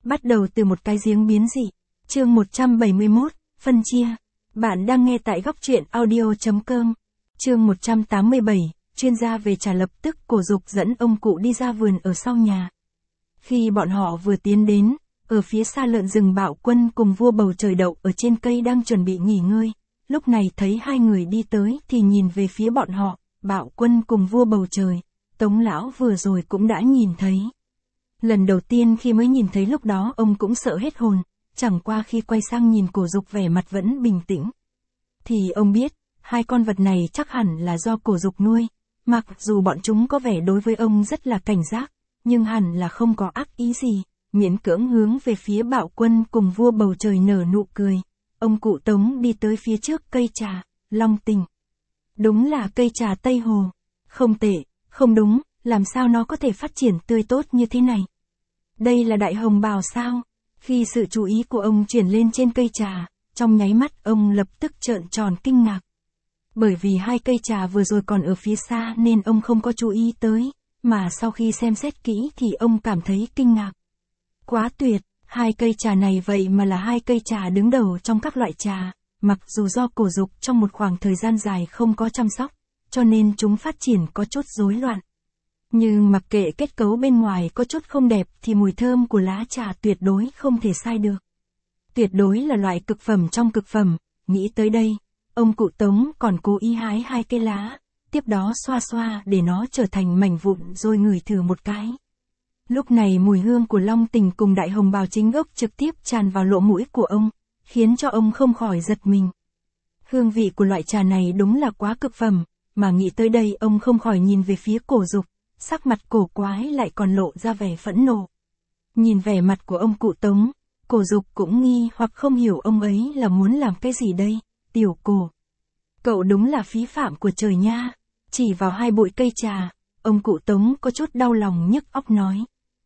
Bắt đầu từ một cái giếng biến dị. Chương 171, phân chia. Bạn đang nghe tại góc truyện audio.com. Chương 187, chuyên gia về trà. Lập tức Cổ Dục dẫn ông cụ đi ra vườn ở sau nhà. Khi bọn họ vừa tiến đến, ở phía xa Lợn Rừng Bạo Quân cùng Vua Bầu Trời đậu ở trên cây đang chuẩn bị nghỉ ngơi. Lúc này thấy hai người đi tới thì nhìn về phía bọn họ. Bạo Quân cùng Vua Bầu Trời, Tống lão vừa rồi cũng đã nhìn thấy. Lần đầu tiên khi mới nhìn thấy lúc đó ông cũng sợ hết hồn, chẳng qua khi quay sang nhìn Cổ Dục vẻ mặt vẫn bình tĩnh. Thì ông biết, hai con vật này chắc hẳn là do Cổ Dục nuôi, mặc dù bọn chúng có vẻ đối với ông rất là cảnh giác, nhưng hẳn là không có ác ý gì, miễn cưỡng hướng về phía Bạo Quân cùng Vua Bầu Trời nở nụ cười. Ông cụ Tống đi tới phía trước cây trà, Long Tình. Đúng là cây trà Tây Hồ. Không tệ, không đúng, làm sao nó có thể phát triển tươi tốt như thế này? Đây là đại hồng bào sao? Khi sự chú ý của ông chuyển lên trên cây trà, trong nháy mắt ông lập tức trợn tròn kinh ngạc. Bởi vì hai cây trà vừa rồi còn ở phía xa nên ông không có chú ý tới, mà sau khi xem xét kỹ thì ông cảm thấy kinh ngạc. Quá tuyệt, hai cây trà này vậy mà là hai cây trà đứng đầu trong các loại trà, mặc dù do Cổ Dục trong một khoảng thời gian dài không có chăm sóc, cho nên chúng phát triển có chút rối loạn. Nhưng mặc kệ kết cấu bên ngoài có chút không đẹp thì mùi thơm của lá trà tuyệt đối không thể sai được. Tuyệt đối là loại cực phẩm trong cực phẩm. Nghĩ tới đây, ông cụ Tống còn cố ý hái hai cây lá, tiếp đó xoa xoa để nó trở thành mảnh vụn rồi ngửi thử một cái. Lúc này mùi hương của Long Tình cùng đại hồng bào chính gốc trực tiếp tràn vào lỗ mũi của ông, khiến cho ông không khỏi giật mình. Hương vị của loại trà này đúng là quá cực phẩm, mà nghĩ tới đây ông không khỏi nhìn về phía Cổ Dục, sắc mặt cổ quái lại còn lộ ra vẻ phẫn nộ. Nhìn vẻ mặt của ông cụ Tống, Cổ Dục cũng nghi hoặc không hiểu ông ấy là muốn làm cái gì đây. Tiểu Cổ, cậu đúng là phí phạm của trời nha. Chỉ vào hai bụi cây trà, ông cụ Tống có chút đau lòng nhức óc nói.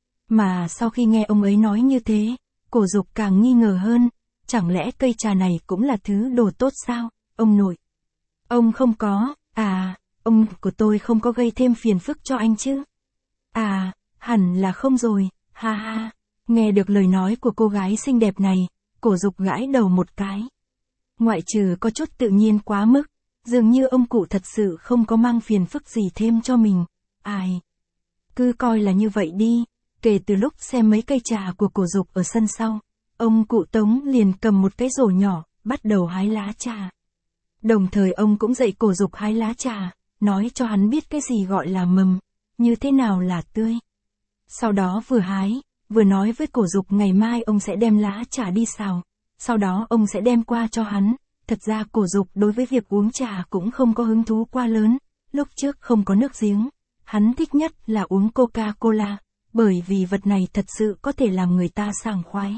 Mà sau khi nghe ông ấy nói như thế, Cổ Dục càng nghi ngờ hơn, chẳng lẽ cây trà này cũng là thứ đồ tốt sao, ông nội? Ông không có, ông của tôi không có gây thêm phiền phức cho anh chứ? Hẳn là không rồi, ha ha. Nghe được lời nói của cô gái xinh đẹp này, Cổ Dục gãi đầu một cái. Ngoại trừ có chút tự nhiên quá mức, dường như ông cụ thật sự không có mang phiền phức gì thêm cho mình. Cứ coi là như vậy đi. Kể từ lúc xem mấy cây trà của Cổ Dục ở sân sau, ông cụ Tống liền cầm một cái rổ nhỏ, bắt đầu hái lá trà. Đồng thời ông cũng dạy Cổ Dục hái lá trà, nói cho hắn biết cái gì gọi là mầm, như thế nào là tươi. Sau đó vừa hái, vừa nói với Cổ Dục ngày mai ông sẽ đem lá trà đi xào, sau đó ông sẽ đem qua cho hắn. Thật ra Cổ Dục đối với việc uống trà cũng không có hứng thú quá lớn, lúc trước không có nước giếng, hắn thích nhất là uống Coca-Cola, bởi vì vật này thật sự có thể làm người ta sảng khoái.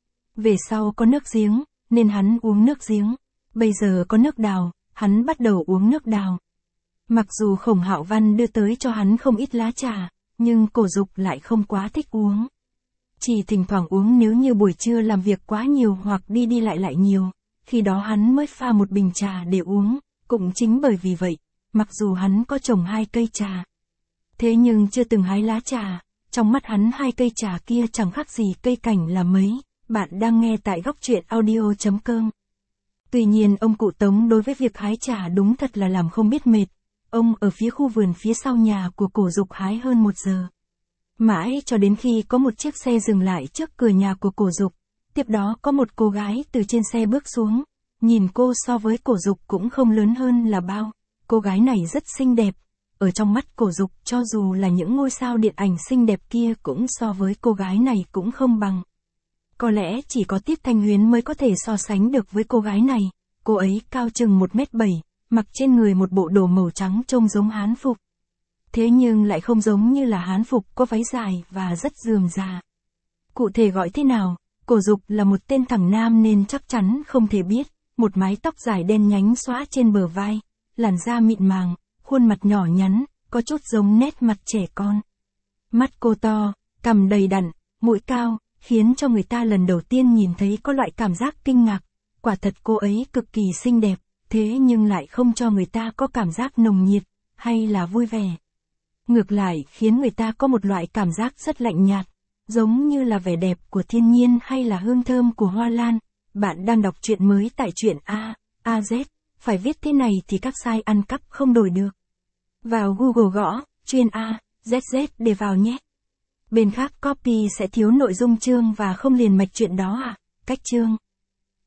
Về sau có nước giếng, nên hắn uống nước giếng, bây giờ có nước đào, hắn bắt đầu uống nước đào. Mặc dù Khổng Hạo Văn đưa tới cho hắn không ít lá trà, nhưng Cổ Dục lại không quá thích uống. Chỉ thỉnh thoảng uống nếu như buổi trưa làm việc quá nhiều hoặc đi đi lại lại nhiều, khi đó hắn mới pha một bình trà để uống. Cũng chính bởi vì vậy, mặc dù hắn có trồng hai cây trà, thế nhưng chưa từng hái lá trà, trong mắt hắn hai cây trà kia chẳng khác gì cây cảnh là mấy. Bạn đang nghe tại góc truyện audio.com. Tuy nhiên ông cụ Tống đối với việc hái trà đúng thật là làm không biết mệt. Ông ở phía khu vườn phía sau nhà của Cổ Dục hái hơn 1 giờ. Mãi cho đến khi có một chiếc xe dừng lại trước cửa nhà của Cổ Dục. Tiếp đó có một cô gái từ trên xe bước xuống. Nhìn cô so với Cổ Dục cũng không lớn hơn là bao. Cô gái này rất xinh đẹp. Ở trong mắt Cổ Dục cho dù là những ngôi sao điện ảnh xinh đẹp kia cũng so với cô gái này cũng không bằng. Có lẽ chỉ có Tiết Thanh Huyến mới có thể so sánh được với cô gái này. Cô ấy cao chừng 1m7, mặc trên người một bộ đồ màu trắng trông giống hán phục. Thế nhưng lại không giống như là hán phục, có váy dài và rất rườm rà. Cụ thể gọi thế nào, Cổ Dục là một tên thằng nam nên chắc chắn không thể biết. Một mái tóc dài đen nhánh xõa trên bờ vai, làn da mịn màng, khuôn mặt nhỏ nhắn, có chút giống nét mặt trẻ con. Mắt cô to, cằm đầy đặn, mũi cao, khiến cho người ta lần đầu tiên nhìn thấy có loại cảm giác kinh ngạc. Quả thật cô ấy cực kỳ xinh đẹp, thế nhưng lại không cho người ta có cảm giác nồng nhiệt, hay là vui vẻ. Ngược lại khiến người ta có một loại cảm giác rất lạnh nhạt. Giống như là vẻ đẹp của thiên nhiên hay là hương thơm của hoa lan, bạn đang đọc truyện mới tại truyện AZ. Phải viết thế này thì các site ăn cắp không đổi được. Vào Google gõ, chuyên AZZ để vào nhé. Bên khác copy sẽ thiếu nội dung chương và không liền mạch truyện đó à? Cách chương